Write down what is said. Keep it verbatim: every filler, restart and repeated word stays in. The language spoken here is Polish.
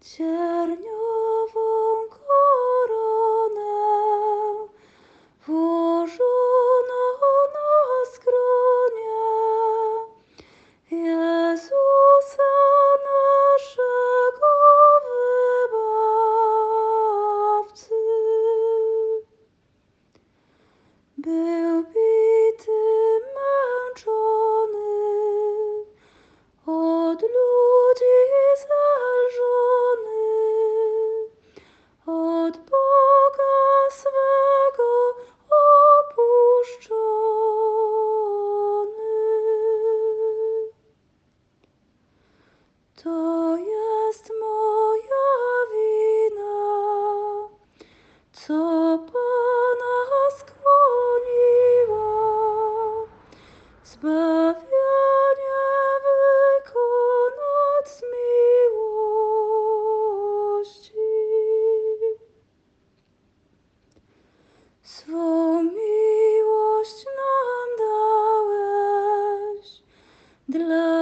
Cierniową koronę włożono na skronie Jezusa naszego Wybawcy. Był bity, męczony, od ludzi zelżony, od Boga swego opuszczony. To jest moja wina, co Pana skłoniła zbawienie wykonać z miłości. Swą miłość nam dałeś dla